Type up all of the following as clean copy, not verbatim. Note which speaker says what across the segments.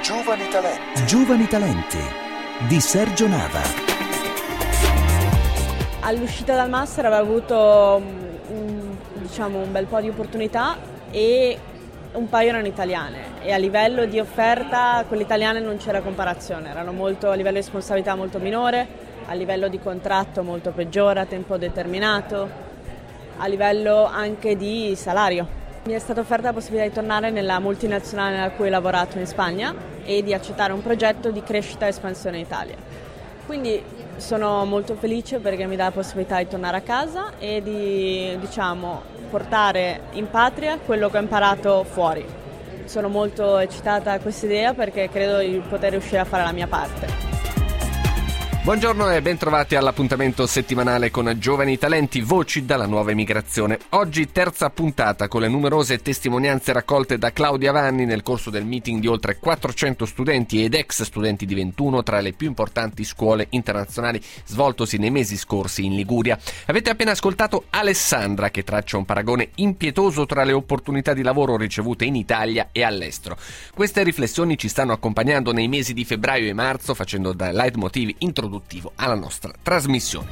Speaker 1: Giovani Talenti.
Speaker 2: Giovani Talenti di Sergio Nava.
Speaker 3: All'uscita dal master avevo avuto un bel po' di opportunità e un paio erano italiane e a livello di offerta quelle italiane non c'era comparazione, erano a livello di responsabilità molto minore, a livello di contratto molto peggiore, a tempo determinato, a livello anche di salario. Mi è stata offerta la possibilità di tornare nella multinazionale nella cui ho lavorato in Spagna e di accettare un progetto di crescita e espansione in Italia. Quindi sono molto felice perché mi dà la possibilità di tornare a casa e di, portare in patria quello che ho imparato fuori. Sono molto eccitata a questa idea perché credo di poter riuscire a fare la mia parte.
Speaker 4: Buongiorno e ben trovati all'appuntamento settimanale con Giovani Talenti, voci dalla nuova emigrazione. Oggi terza puntata con le numerose testimonianze raccolte da Claudia Vanni nel corso del meeting di oltre 400 studenti ed ex studenti di 21 tra le più importanti scuole internazionali svoltosi nei mesi scorsi in Liguria. Avete appena ascoltato Alessandra che traccia un paragone impietoso tra le opportunità di lavoro ricevute in Italia e all'estero. Queste riflessioni ci stanno accompagnando nei mesi di febbraio e marzo facendo da leitmotiv introduttivo alla nostra trasmissione.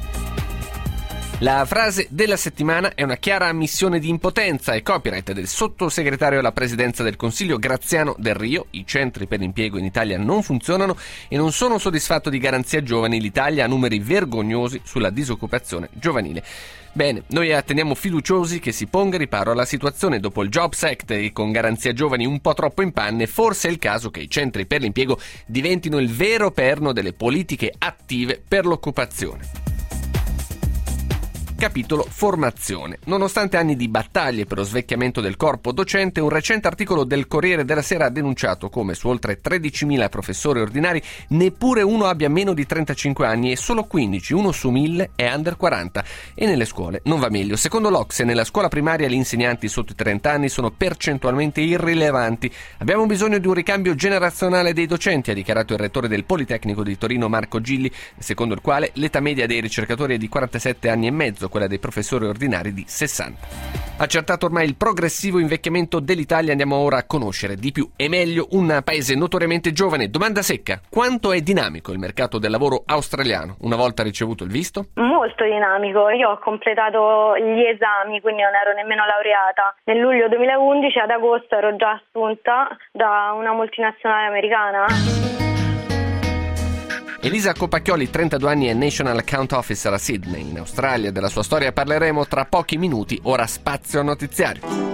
Speaker 4: La frase della settimana è una chiara ammissione di impotenza e copyright del sottosegretario alla presidenza del Consiglio Graziano Del Rio. I centri per l'impiego in Italia non funzionano e non sono soddisfatto di Garanzia Giovani. L'Italia ha numeri vergognosi sulla disoccupazione giovanile. Bene, noi atteniamo fiduciosi che si ponga riparo alla situazione dopo il Jobs Act e con Garanzia Giovani un po' troppo in panne. Forse è il caso che i centri per l'impiego diventino il vero perno delle politiche attive per l'occupazione. Capitolo formazione. Nonostante anni di battaglie per lo svecchiamento del corpo docente, un recente articolo del Corriere della Sera ha denunciato come su oltre 13.000 professori ordinari neppure uno abbia meno di 35 anni e solo 15, uno su 1.000, è under 40. E nelle scuole non va meglio. Secondo l'OCSE, nella scuola primaria gli insegnanti sotto i 30 anni sono percentualmente irrilevanti. Abbiamo bisogno di un ricambio generazionale dei docenti, ha dichiarato il rettore del Politecnico di Torino Marco Gilli, secondo il quale l'età media dei ricercatori è di 47 anni e mezzo, quella dei professori ordinari di 60. Accertato ormai il progressivo invecchiamento dell'Italia, andiamo ora a conoscere di più e meglio un paese notoriamente giovane. Domanda secca: quanto è dinamico il mercato del lavoro australiano una volta ricevuto il visto?
Speaker 5: Molto dinamico. Io ho completato gli esami, quindi non ero nemmeno laureata. Nel luglio 2011, ad agosto ero già assunta da una multinazionale americana.
Speaker 4: Elisa Copacchioli, 32 anni, è National Account Officer a Sydney, in Australia. Della sua storia parleremo tra pochi minuti, ora spazio notiziario.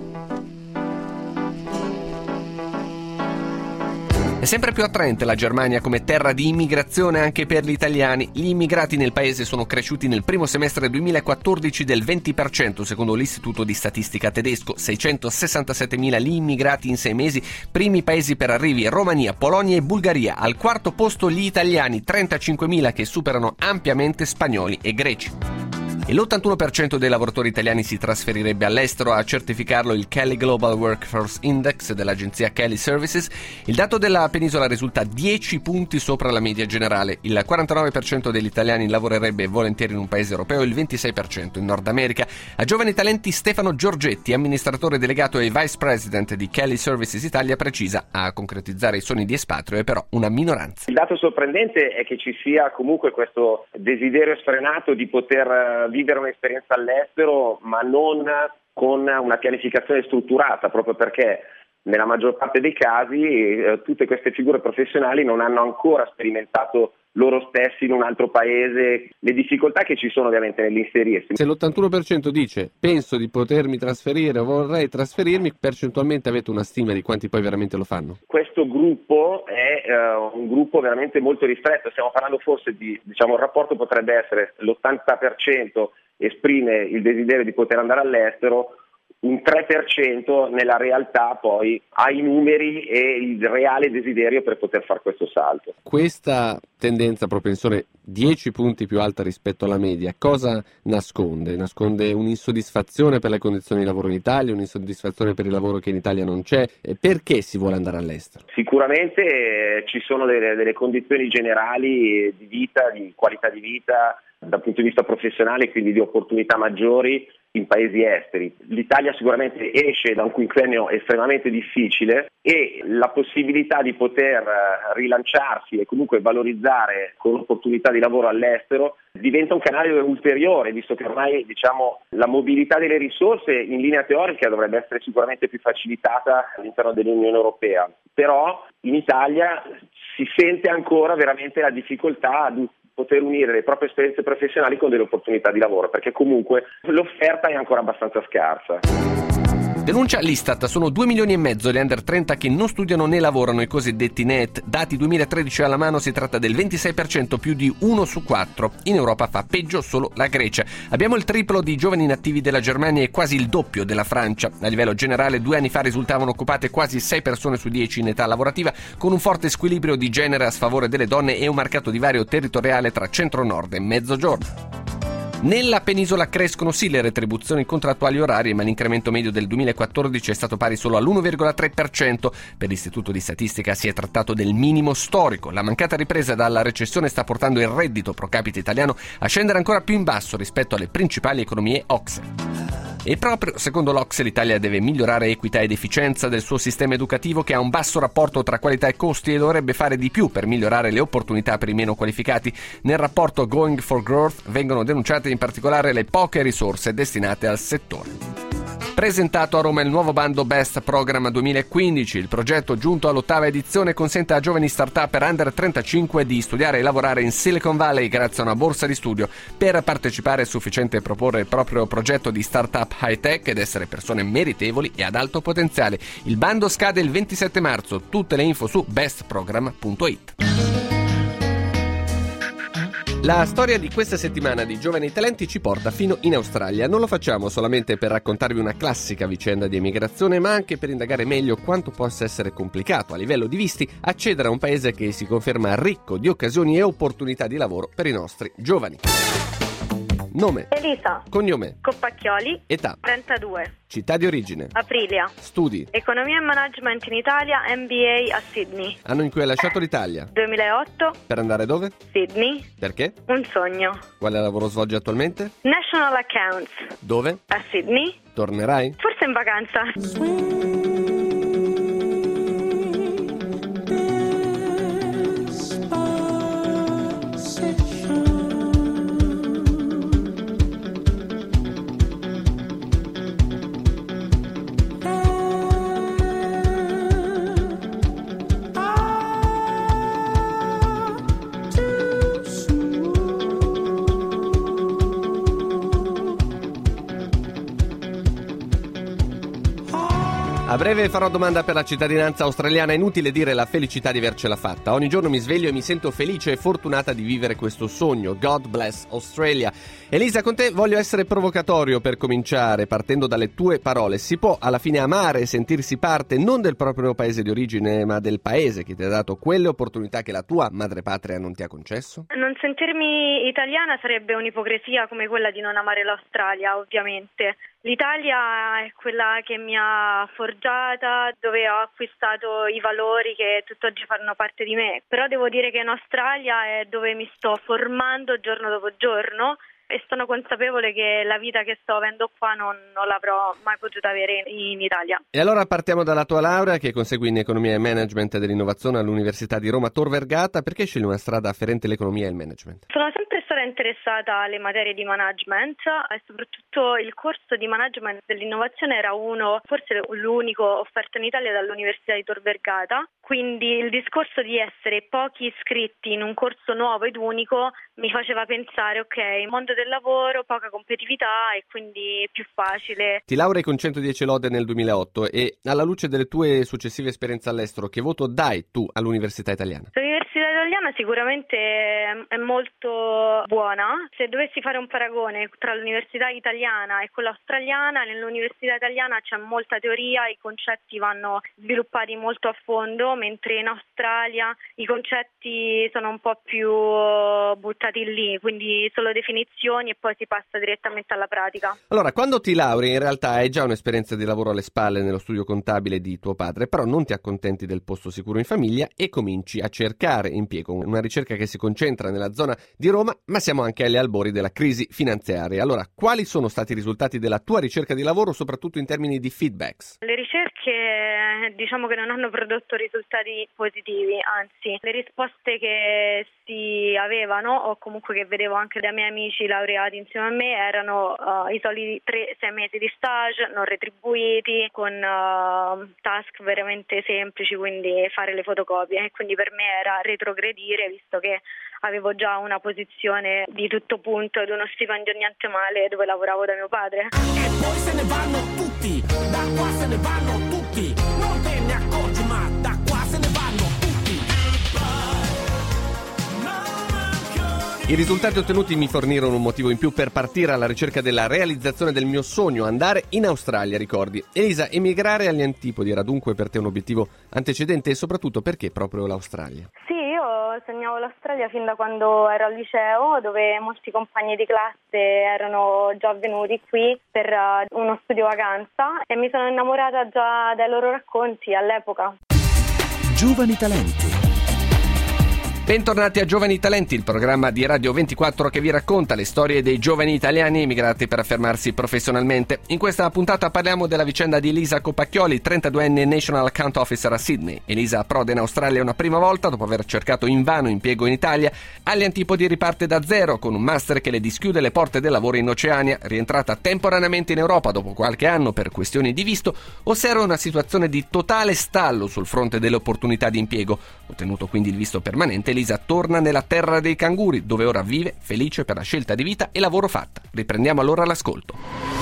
Speaker 4: È sempre più attraente la Germania come terra di immigrazione anche per gli italiani. Gli immigrati nel paese sono cresciuti nel primo semestre 2014 del 20%, secondo l'Istituto di Statistica tedesco. 667.000 gli immigrati in 6 mesi. Primi paesi per arrivi: Romania, Polonia e Bulgaria. Al quarto posto gli italiani, 35.000, che superano ampiamente spagnoli e greci. E l'81% dei lavoratori italiani si trasferirebbe all'estero, a certificarlo il Kelly Global Workforce Index dell'agenzia Kelly Services. Il dato della penisola risulta 10 punti sopra la media generale. Il 49% degli italiani lavorerebbe volentieri in un paese europeo, il 26% in Nord America. A Giovani Talenti Stefano Giorgetti, amministratore delegato e vice president di Kelly Services Italia, precisa: a concretizzare i sogni di espatrio è però una minoranza.
Speaker 6: Il dato sorprendente è che ci sia comunque questo desiderio sfrenato di poter vivere un'esperienza all'estero, ma non con una pianificazione strutturata, proprio perché nella maggior parte dei casi tutte queste figure professionali non hanno ancora sperimentato loro stessi in un altro paese le difficoltà che ci sono ovviamente nell'inserirsi.
Speaker 4: Se l'81% dice penso di potermi trasferire o vorrei trasferirmi, percentualmente avete una stima di quanti poi veramente lo fanno?
Speaker 6: Questo gruppo è un gruppo veramente molto ristretto, stiamo parlando forse di, il rapporto potrebbe essere l'80% esprime il desiderio di poter andare all'estero, un 3% nella realtà poi ha i numeri e il reale desiderio per poter fare questo salto.
Speaker 4: Questa tendenza, propensione 10 punti più alta rispetto alla media, cosa nasconde? Nasconde un'insoddisfazione per le condizioni di lavoro in Italia, un'insoddisfazione per il lavoro che in Italia non c'è? Perché si vuole andare all'estero?
Speaker 6: Sicuramente ci sono delle condizioni generali di vita, di qualità di vita, dal punto di vista professionale, quindi di opportunità maggiori, in paesi esteri. L'Italia sicuramente esce da un quinquennio estremamente difficile e la possibilità di poter rilanciarsi e comunque valorizzare con opportunità di lavoro all'estero diventa un canale ulteriore, visto che ormai la mobilità delle risorse in linea teorica dovrebbe essere sicuramente più facilitata all'interno dell'Unione Europea, però in Italia si sente ancora veramente la difficoltà di poter unire le proprie esperienze professionali con delle opportunità di lavoro, perché comunque l'offerta è ancora abbastanza scarsa.
Speaker 4: Denuncia l'Istat, sono 2,5 milioni gli under 30 che non studiano né lavorano, i cosiddetti NEET. Dati 2013 alla mano, si tratta del 26%, più di 1 su 4. In Europa fa peggio solo la Grecia. Abbiamo il triplo di giovani inattivi della Germania e quasi il doppio della Francia. A livello generale 2 anni fa risultavano occupate quasi 6 persone su 10 in età lavorativa, con un forte squilibrio di genere a sfavore delle donne e un marcato divario territoriale tra centro-nord e mezzogiorno. Nella penisola crescono sì le retribuzioni contrattuali orarie, ma l'incremento medio del 2014 è stato pari solo all'1,3%. Per l'Istituto di Statistica si è trattato del minimo storico. La mancata ripresa dalla recessione sta portando il reddito pro capite italiano a scendere ancora più in basso rispetto alle principali economie OCSE. E proprio secondo l'OCSE l'Italia deve migliorare equità ed efficienza del suo sistema educativo, che ha un basso rapporto tra qualità e costi, e dovrebbe fare di più per migliorare le opportunità per i meno qualificati. Nel rapporto Going for Growth vengono denunciate in particolare le poche risorse destinate al settore. Presentato a Roma il nuovo bando Best Program 2015, il progetto, giunto all'8ª edizione, consente a giovani start-up under 35 di studiare e lavorare in Silicon Valley grazie a una borsa di studio. Per partecipare è sufficiente proporre il proprio progetto di start-up high-tech ed essere persone meritevoli e ad alto potenziale. Il bando scade il 27 marzo, tutte le info su bestprogram.it. La storia di questa settimana di Giovani Talenti ci porta fino in Australia. Non lo facciamo solamente per raccontarvi una classica vicenda di emigrazione, ma anche per indagare meglio quanto possa essere complicato a livello di visti accedere a un paese che si conferma ricco di occasioni e opportunità di lavoro per i nostri giovani. Nome:
Speaker 5: Elisa.
Speaker 4: Cognome:
Speaker 5: Coppacchioli.
Speaker 4: Età:
Speaker 5: 32.
Speaker 4: Città di origine:
Speaker 5: Aprilia.
Speaker 4: Studi:
Speaker 5: Economia e management in Italia, MBA a Sydney.
Speaker 4: Anno in cui hai lasciato l'Italia:
Speaker 5: 2008.
Speaker 4: Per andare dove?
Speaker 5: Sydney.
Speaker 4: Perché?
Speaker 5: Un sogno.
Speaker 4: Quale lavoro svolgi attualmente?
Speaker 5: National Accounts.
Speaker 4: Dove?
Speaker 5: A Sydney.
Speaker 4: Tornerai?
Speaker 5: Forse in vacanza.
Speaker 4: A breve farò domanda per la cittadinanza australiana. È inutile dire la felicità di avercela fatta. Ogni giorno mi sveglio e mi sento felice e fortunata di vivere questo sogno. God bless Australia. Elisa, con te voglio essere provocatorio per cominciare, partendo dalle tue parole. Si può alla fine amare e sentirsi parte non del proprio paese di origine, ma del paese che ti ha dato quelle opportunità che la tua madrepatria non ti ha concesso?
Speaker 5: Non sentirmi italiana sarebbe un'ipocrisia come quella di non amare l'Australia, ovviamente. L'Italia è quella che mi ha forgiata, dove ho acquistato i valori che tutt'oggi fanno parte di me. Però devo dire che in Australia è dove mi sto formando giorno dopo giorno e sono consapevole che la vita che sto avendo qua non l'avrò mai potuta avere in Italia.
Speaker 4: E allora partiamo dalla tua laurea, che consegui in Economia e Management dell'Innovazione all'Università di Roma Tor Vergata. Perché scegli una strada afferente all'economia e al management?
Speaker 5: Sono sempre stata interessata alle materie di management e soprattutto il corso di management dell'innovazione era forse l'unico offerto in Italia dall'Università di Tor Vergata. Quindi il discorso di essere pochi iscritti in un corso nuovo ed unico mi faceva pensare, ok, mondo del lavoro, poca competitività e quindi più facile.
Speaker 4: Ti laurei con 110 lode nel 2008 e alla luce delle tue successive esperienze all'estero, che voto dai tu all'Università italiana?
Speaker 5: L'Università italiana sicuramente è molto buona. Se dovessi fare un paragone tra l'Università italiana e quella australiana, nell'Università italiana c'è molta teoria, i concetti vanno sviluppati molto a fondo, mentre in Australia i concetti sono un po' più buttati lì, quindi solo definizioni e poi si passa direttamente alla pratica.
Speaker 4: Allora, quando ti lauri in realtà hai già un'esperienza di lavoro alle spalle nello studio contabile di tuo padre, però non ti accontenti del posto sicuro in famiglia e cominci a cercare impiego una ricerca che si concentra nella zona di Roma, ma siamo anche agli albori della crisi finanziaria. Allora, quali sono stati i risultati della tua ricerca di lavoro, soprattutto in termini di feedbacks?
Speaker 5: Le ricerche diciamo che non hanno prodotto risultati positivi, anzi le risposte che si avevano o comunque che vedevo anche dai miei amici laureati insieme a me erano i soliti 3-6 mesi di stage non retribuiti con task veramente semplici, quindi fare le fotocopie, e quindi per me era retrogredire visto che avevo già una posizione di tutto punto ed uno stipendio niente male dove lavoravo da mio padre.
Speaker 1: E poi se ne vanno tutti, da qua se ne vanno tutti, non te ne accorgi ma da qua se ne vanno tutti.
Speaker 4: I risultati ottenuti mi fornirono un motivo in più per partire alla ricerca della realizzazione del mio sogno, andare in Australia, ricordi. Elisa, emigrare agli antipodi era dunque per te un obiettivo antecedente e soprattutto perché proprio l'Australia?
Speaker 5: Sì, io sognavo l'Australia fin da quando ero al liceo, dove molti compagni di classe erano già venuti qui per uno studio vacanza e mi sono innamorata già dai loro racconti all'epoca.
Speaker 2: Giovani talenti.
Speaker 4: Bentornati a Giovani Talenti, il programma di Radio 24 che vi racconta le storie dei giovani italiani emigrati per affermarsi professionalmente. In questa puntata parliamo della vicenda di Elisa Copacchioli, 32enne National Account Officer a Sydney. Elisa approda in Australia una prima volta dopo aver cercato invano impiego in Italia. Agli antipodi riparte da zero con un master che le dischiude le porte del lavoro in Oceania. Rientrata temporaneamente in Europa dopo qualche anno per questioni di visto, osserva una situazione di totale stallo sul fronte delle opportunità di impiego. Ottenuto quindi il visto permanente, Elisa torna nella terra dei canguri, dove ora vive, felice per la scelta di vita e lavoro fatta. Riprendiamo allora l'ascolto.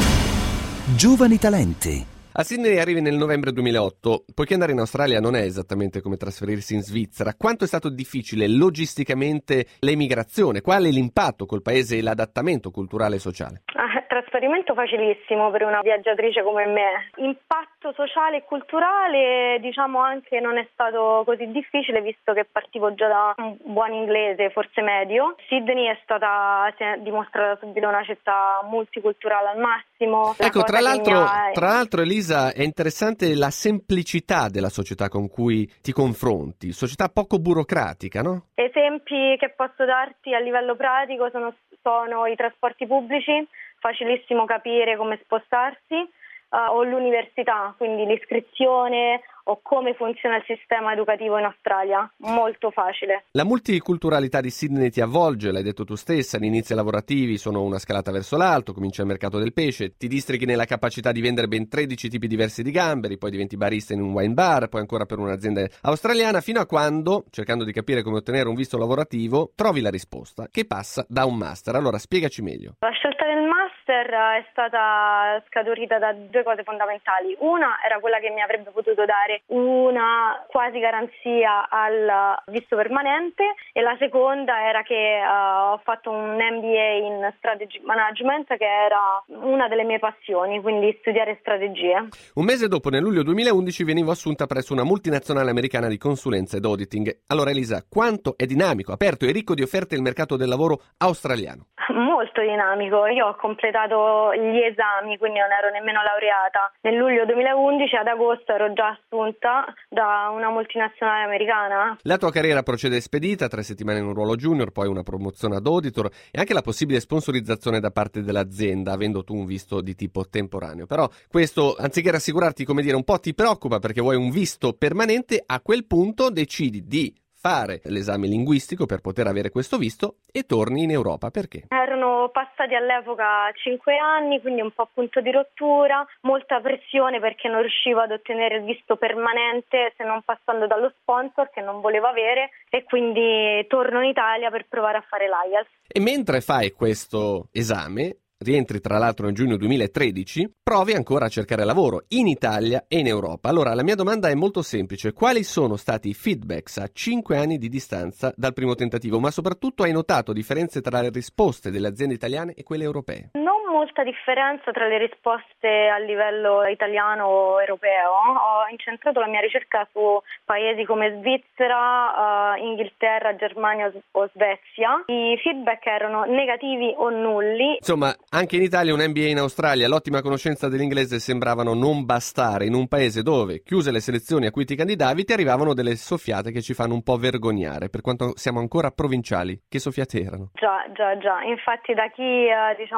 Speaker 2: Giovani talenti.
Speaker 4: A Sydney arrivi nel novembre 2008, poiché andare in Australia non è esattamente come trasferirsi in Svizzera. Quanto è stato difficile logisticamente l'emigrazione? Qual è l'impatto col paese e l'adattamento culturale e sociale?
Speaker 5: Trasferimento facilissimo per una viaggiatrice come me. Impatto sociale e culturale diciamo anche non è stato così difficile visto che partivo già da un buon inglese, forse medio. Sydney si è dimostrata subito una città multiculturale al massimo.
Speaker 4: Ecco, tra l'altro Elisa, è interessante la semplicità della società con cui ti confronti, società poco burocratica, no?
Speaker 5: Esempi che posso darti a livello pratico sono i trasporti pubblici, facilissimo capire come spostarsi, o l'università, quindi l'iscrizione o come funziona il sistema educativo in Australia, molto facile.
Speaker 4: La multiculturalità di Sydney ti avvolge, l'hai detto tu stessa, gli inizi lavorativi sono una scalata verso l'alto, comincia il mercato del pesce, ti distrighi nella capacità di vendere ben 13 tipi diversi di gamberi, poi diventi barista in un wine bar, poi ancora per un'azienda australiana, fino a quando, cercando di capire come ottenere un visto lavorativo, trovi la risposta, che passa da un master. Allora, spiegaci meglio.
Speaker 5: La scelta del master è stata scaturita da due cose fondamentali. Una era quella che mi avrebbe potuto dare una quasi garanzia al visto permanente e la seconda era che ho fatto un MBA in Strategy Management, che era una delle mie passioni, quindi studiare strategie.
Speaker 4: Un mese dopo, nel luglio 2011, venivo assunta presso una multinazionale americana di consulenza ed auditing. Allora Elisa, quanto è dinamico, aperto e ricco di offerte il mercato del lavoro australiano?
Speaker 5: Molto dinamico, io ho completato gli esami, quindi non ero nemmeno laureata. Nel luglio 2011, ad agosto ero già assunta da una multinazionale americana.
Speaker 4: La tua carriera procede spedita, 3 settimane in un ruolo junior, poi una promozione ad auditor e anche la possibile sponsorizzazione da parte dell'azienda, avendo tu un visto di tipo temporaneo. Però questo, anziché rassicurarti, come dire, un po' ti preoccupa perché vuoi un visto permanente. A quel punto decidi di fare l'esame linguistico per poter avere questo visto e torni in Europa. Perché?
Speaker 5: Erano passati all'epoca 5 anni, quindi un po' punto di rottura, molta pressione perché non riuscivo ad ottenere il visto permanente se non passando dallo sponsor che non volevo avere, e quindi torno in Italia per provare a fare l'IELTS.
Speaker 4: E mentre fai questo esame, rientri tra l'altro nel giugno 2013, provi ancora a cercare lavoro in Italia e in Europa. Allora la mia domanda è molto semplice: quali sono stati i feedbacks a 5 anni di distanza dal primo tentativo, ma soprattutto hai notato differenze tra le risposte delle aziende italiane e quelle europee?
Speaker 5: Non molta differenza tra le risposte a livello italiano o europeo. Ho incentrato la mia ricerca su paesi come Svizzera, Inghilterra, Germania o Svezia. I feedback erano negativi o nulli.
Speaker 4: Insomma, anche in Italia un MBA in Australia, l'ottima conoscenza dell'inglese sembravano non bastare in un paese dove, chiuse le selezioni a cui ti candidavi, ti arrivavano delle soffiate che ci fanno un po' vergognare, per quanto siamo ancora provinciali. Che soffiate erano?
Speaker 5: Già. Infatti da chi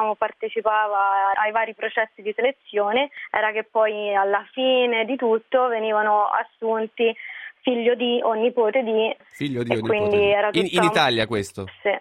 Speaker 5: partecipava ai vari processi di selezione era che poi alla fine di tutto venivano assunti figlio di o nipote di.
Speaker 4: Figlio di o
Speaker 5: nipote
Speaker 4: quindi
Speaker 5: di.
Speaker 4: Era tutta... in Italia questo?
Speaker 5: Sì.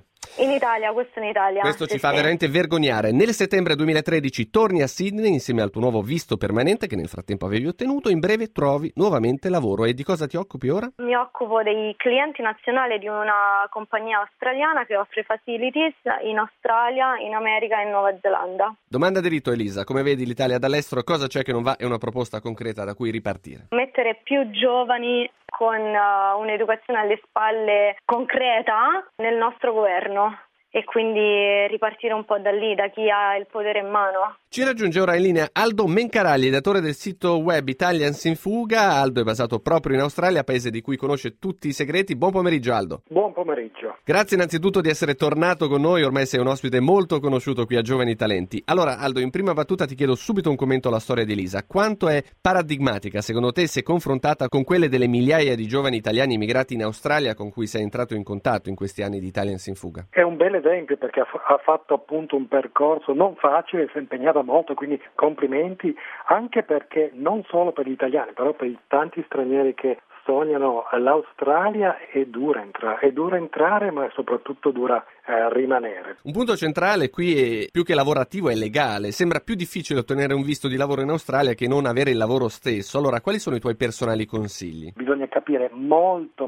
Speaker 5: In Italia. Questo
Speaker 4: ci fa veramente vergognare. Nel settembre 2013 torni a Sydney insieme al tuo nuovo visto permanente che nel frattempo avevi ottenuto. In breve trovi nuovamente lavoro. E di cosa ti occupi ora?
Speaker 5: Mi occupo dei clienti nazionali di una compagnia australiana che offre facilities in Australia, in America e in Nuova Zelanda.
Speaker 4: Domanda diritto, Elisa. Come vedi l'Italia dall'estero? Cosa c'è che non va? È una proposta concreta da cui ripartire.
Speaker 5: Mettere più giovani con un'educazione alle spalle concreta nel nostro governo e quindi ripartire un po' da lì, da chi ha il potere in mano.
Speaker 4: Ci raggiunge ora in linea Aldo Mencaragli, redattore del sito web Italians in Fuga. Aldo è basato proprio in Australia, paese di cui conosce tutti i segreti. Buon pomeriggio, Aldo.
Speaker 7: Buon pomeriggio.
Speaker 4: Grazie innanzitutto di essere tornato con noi, ormai sei un ospite molto conosciuto qui a Giovani Talenti. Allora, Aldo, in prima battuta ti chiedo subito un commento alla storia di Elisa. Quanto è paradigmatica, secondo te, se confrontata con quelle delle migliaia di giovani italiani immigrati in Australia con cui sei entrato in contatto in questi anni di Italians in Fuga?
Speaker 7: È un bel esempio perché ha fatto appunto un percorso non facile, si è impegnata molto, quindi complimenti, anche perché non solo per gli italiani, però per i tanti stranieri che sognano l'Australia è dura entrare, ma soprattutto dura rimanere.
Speaker 4: Un punto centrale qui è più che lavorativo è legale. Sembra più difficile ottenere un visto di lavoro in Australia che non avere il lavoro stesso. Allora, quali sono i tuoi personali consigli?
Speaker 7: Bisogna capire molto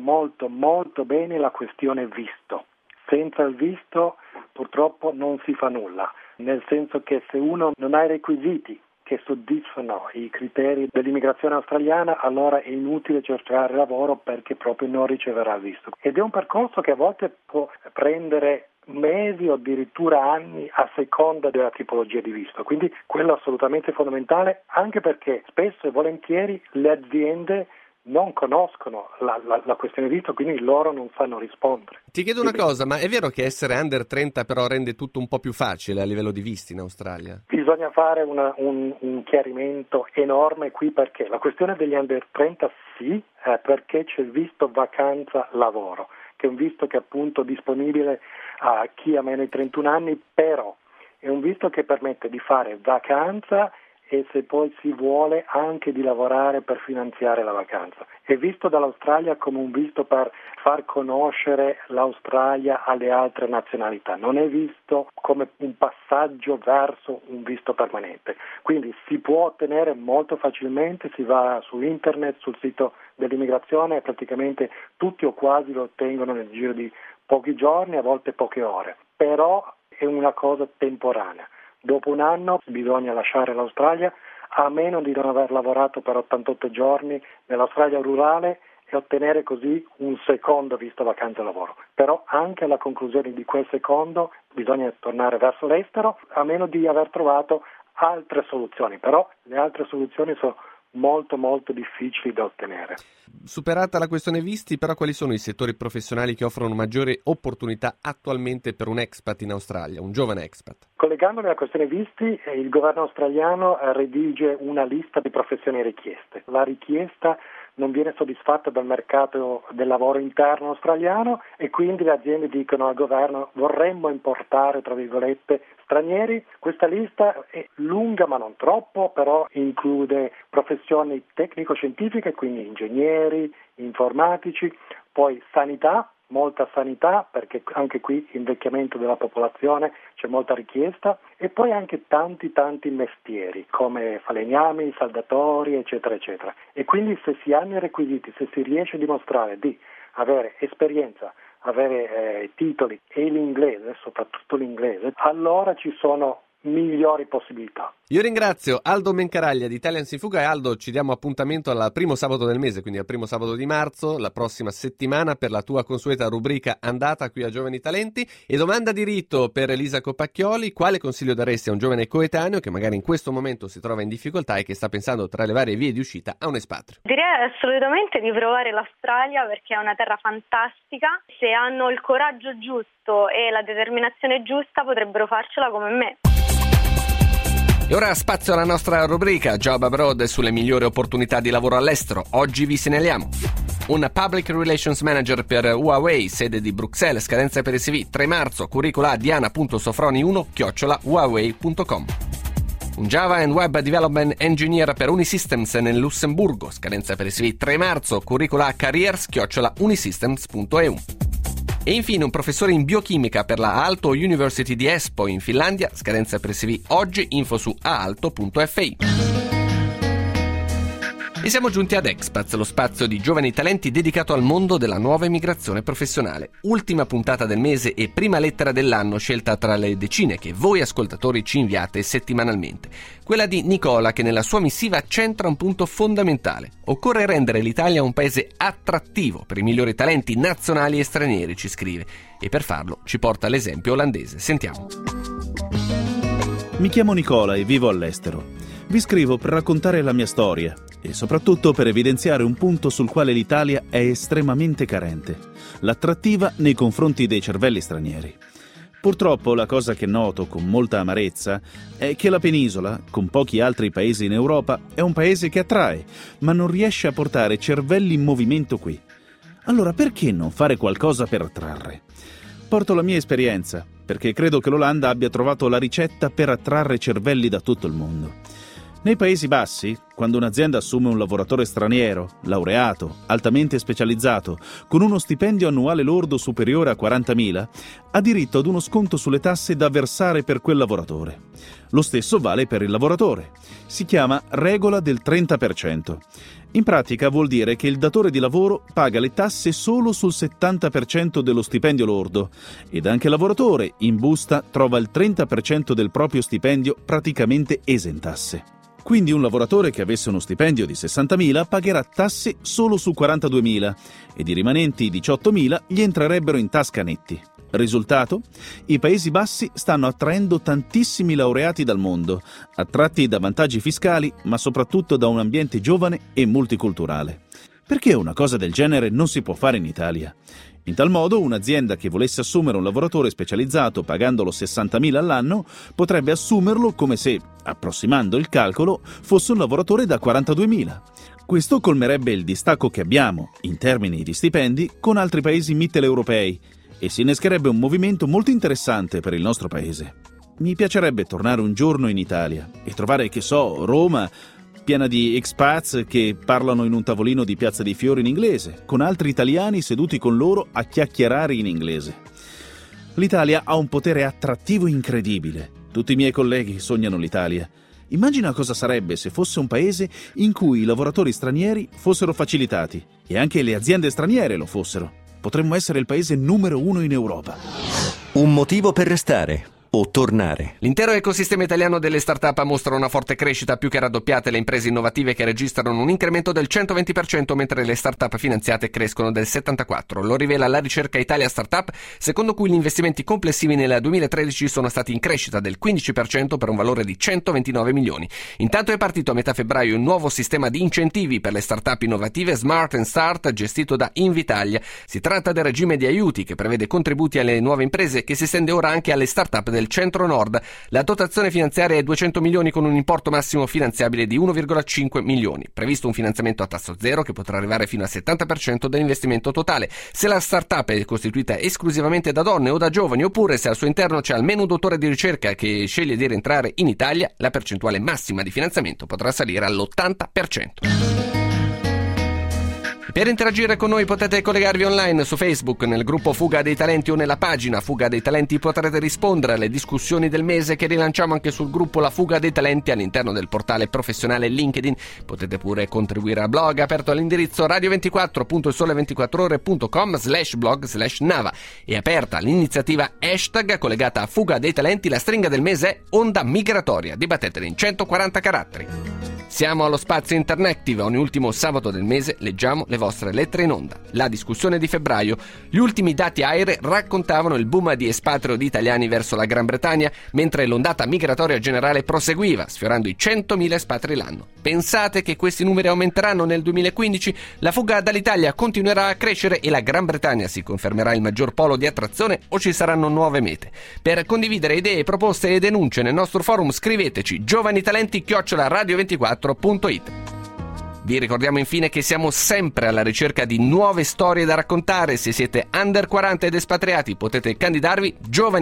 Speaker 7: bene la questione visto. Senza il visto purtroppo non si fa nulla, nel senso che se uno non ha i requisiti che soddisfano i criteri dell'immigrazione australiana, allora è inutile cercare lavoro perché proprio non riceverà il visto. Ed è un percorso che a volte può prendere mesi o addirittura anni a seconda della tipologia di visto, quindi quello è assolutamente fondamentale, anche perché spesso e volentieri le aziende non conoscono la questione visto, quindi loro non sanno rispondere.
Speaker 4: Ti chiedo una cosa, ma è vero che essere under 30 però rende tutto un po' più facile a livello di visti in Australia?
Speaker 7: Bisogna fare un chiarimento enorme qui, perché la questione degli under 30 sì, perché c'è il visto vacanza lavoro, che è un visto che è appunto disponibile a chi ha meno di 31 anni, però è un visto che permette di fare vacanza e se poi si vuole anche di lavorare per finanziare la vacanza. È visto dall'Australia come un visto per far conoscere l'Australia alle altre nazionalità, non è visto come un passaggio verso un visto permanente. Quindi si può ottenere molto facilmente, si va su internet, sul sito dell'immigrazione e praticamente tutti o quasi lo ottengono nel giro di pochi giorni, a volte poche ore, però è una cosa temporanea. Dopo un anno bisogna lasciare l'Australia, a meno di non aver lavorato per 88 giorni nell'Australia rurale e ottenere così un secondo visto vacanza lavoro. Però anche alla conclusione di quel secondo bisogna tornare verso l'estero, a meno di aver trovato altre soluzioni. Però le altre soluzioni sono molto difficili da ottenere.
Speaker 4: Superata la questione visti, però quali sono i settori professionali che offrono maggiori opportunità attualmente per un expat in Australia, un giovane expat?
Speaker 7: Collegandomi alla questione visti, il governo australiano redige una lista di professioni richieste. La richiesta non viene soddisfatta dal mercato del lavoro interno australiano e quindi le aziende dicono al governo: vorremmo importare, tra virgolette, stranieri. Questa lista è lunga ma non troppo, però include professioni tecnico-scientifiche, quindi ingegneri, informatici, poi sanità, molta sanità, perché anche qui invecchiamento della popolazione, c'è molta richiesta, e poi anche tanti mestieri come falegnami, saldatori, eccetera. E quindi se si hanno i requisiti, se si riesce a dimostrare di avere esperienza, avere titoli e l'inglese, soprattutto l'inglese, allora ci sono migliori possibilità.
Speaker 4: Io ringrazio Aldo Mencaraglia di Italians in Fuga e Aldo, ci diamo appuntamento al primo sabato del mese, quindi al primo sabato di marzo, la prossima settimana, per la tua consueta rubrica Andata qui a Giovani Talenti. E domanda di rito per Elisa Copacchioli: quale consiglio daresti a un giovane coetaneo che magari in questo momento si trova in difficoltà e che sta pensando tra le varie vie di uscita a un espatrio?
Speaker 5: Direi assolutamente di provare l'Australia, perché è una terra fantastica. Se hanno il coraggio giusto e la determinazione giusta potrebbero farcela come me.
Speaker 4: E ora spazio alla nostra rubrica Job Abroad sulle migliori opportunità di lavoro all'estero. Oggi vi segnaliamo un Public Relations Manager per Huawei, sede di Bruxelles, scadenza per il CV 3 marzo, curricula a diana.sofroni1@huawei.com. Un Java and Web Development Engineer per Unisystems nel Lussemburgo, scadenza per il CV 3 marzo, curricula a careers@unisystems.eu. E infine un professore in biochimica per la Aalto University di Espoo in Finlandia, scadenza per il CV oggi, info su aalto.fi. E siamo giunti ad Expats, lo spazio di giovani talenti dedicato al mondo della nuova immigrazione professionale. Ultima puntata del mese e prima lettera dell'anno scelta tra le decine che voi ascoltatori ci inviate settimanalmente. Quella di Nicola, che nella sua missiva centra un punto fondamentale. Occorre rendere l'Italia un paese attrattivo per i migliori talenti nazionali e stranieri, ci scrive. E per farlo ci porta l'esempio olandese. Sentiamo.
Speaker 8: Mi chiamo Nicola e vivo all'estero. Vi scrivo per raccontare la mia storia e soprattutto per evidenziare un punto sul quale l'Italia è estremamente carente: l'attrattiva nei confronti dei cervelli stranieri. Purtroppo la cosa che noto con molta amarezza è che la penisola, con pochi altri paesi in Europa, è un paese che attrae, ma non riesce a portare cervelli in movimento qui. Allora perché non fare qualcosa per attrarre? Porto la mia esperienza, perché credo che l'Olanda abbia trovato la ricetta per attrarre cervelli da tutto il mondo. Nei Paesi Bassi, quando un'azienda assume un lavoratore straniero, laureato, altamente specializzato, con uno stipendio annuale lordo superiore a 40.000, ha diritto ad uno sconto sulle tasse da versare per quel lavoratore. Lo stesso vale per il lavoratore. Si chiama regola del 30%. In pratica vuol dire che il datore di lavoro paga le tasse solo sul 70% dello stipendio lordo ed anche il lavoratore in busta trova il 30% del proprio stipendio praticamente esentasse. Quindi un lavoratore che avesse uno stipendio di 60.000 pagherà tasse solo su 42.000 ed i rimanenti 18.000 gli entrerebbero in tasca netti. Risultato? I Paesi Bassi stanno attraendo tantissimi laureati dal mondo, attratti da vantaggi fiscali, ma soprattutto da un ambiente giovane e multiculturale. Perché una cosa del genere non si può fare in Italia? In tal modo, un'azienda che volesse assumere un lavoratore specializzato pagandolo 60.000 all'anno potrebbe assumerlo come se, approssimando il calcolo, fosse un lavoratore da 42.000. Questo colmerebbe il distacco che abbiamo, in termini di stipendi, con altri paesi mitteleuropei e si innescherebbe un movimento molto interessante per il nostro paese. Mi piacerebbe tornare un giorno in Italia e trovare, che so, Roma piena di expats che parlano in un tavolino di Piazza dei Fiori in inglese, con altri italiani seduti con loro a chiacchierare in inglese. L'Italia ha un potere attrattivo incredibile. Tutti i miei colleghi sognano l'Italia. Immagina cosa sarebbe se fosse un paese in cui i lavoratori stranieri fossero facilitati e anche le aziende straniere lo fossero. Potremmo essere il paese numero 1 in Europa.
Speaker 2: Un motivo per restare o tornare.
Speaker 4: L'intero ecosistema italiano delle start-up mostra una forte crescita, più che raddoppiate le imprese innovative che registrano un incremento del 120%, mentre le start-up finanziate crescono del 74%. Lo rivela la ricerca Italia Startup, secondo cui gli investimenti complessivi nel 2013 sono stati in crescita del 15% per un valore di 129 milioni. Intanto è partito a metà febbraio un nuovo sistema di incentivi per le start-up innovative Smart and Start, gestito da Invitalia. Si tratta del regime di aiuti che prevede contributi alle nuove imprese, che si estende ora anche alle start-up del centro-nord. La dotazione finanziaria è 200 milioni con un importo massimo finanziabile di 1,5 milioni. Previsto un finanziamento a tasso zero che potrà arrivare fino al 70% dell'investimento totale. Se la startup è costituita esclusivamente da donne o da giovani, oppure se al suo interno c'è almeno un dottore di ricerca che sceglie di rientrare in Italia, la percentuale massima di finanziamento potrà salire all'80%. Per interagire con noi potete collegarvi online su Facebook, nel gruppo Fuga dei Talenti o nella pagina Fuga dei Talenti. Potrete rispondere alle discussioni del mese che rilanciamo anche sul gruppo La Fuga dei Talenti all'interno del portale professionale LinkedIn. Potete pure contribuire al blog aperto all'indirizzo radio24.sole24ore.com/blog/Nava. È aperta l'iniziativa hashtag collegata a Fuga dei Talenti. La stringa del mese è onda migratoria. Dibattetela in 140 caratteri. Siamo allo Spazio Interactive. Ogni ultimo sabato del mese leggiamo le vostre lettere in onda. La discussione di febbraio. Gli ultimi dati AIRE raccontavano il boom di espatrio di italiani verso la Gran Bretagna, mentre l'ondata migratoria generale proseguiva, sfiorando i 100.000 espatri l'anno. Pensate che questi numeri aumenteranno nel 2015? La fuga dall'Italia continuerà a crescere e la Gran Bretagna si confermerà il maggior polo di attrazione o ci saranno nuove mete? Per condividere idee, proposte e denunce nel nostro forum scriveteci giovanitalenti@radio24.it. Vi ricordiamo infine che siamo sempre alla ricerca di nuove storie da raccontare. Se siete under 40 ed espatriati potete candidarvi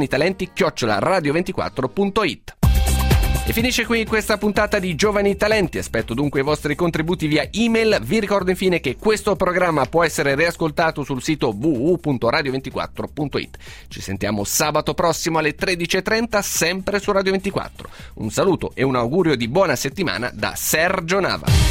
Speaker 4: giovanitalenti@radio24.it. E finisce qui questa puntata di Giovani Talenti. Aspetto dunque i vostri contributi via email. Vi ricordo infine che questo programma può essere riascoltato sul sito www.radio24.it. Ci sentiamo sabato prossimo alle 13.30 sempre su Radio 24. Un saluto e un augurio di buona settimana da Sergio Nava.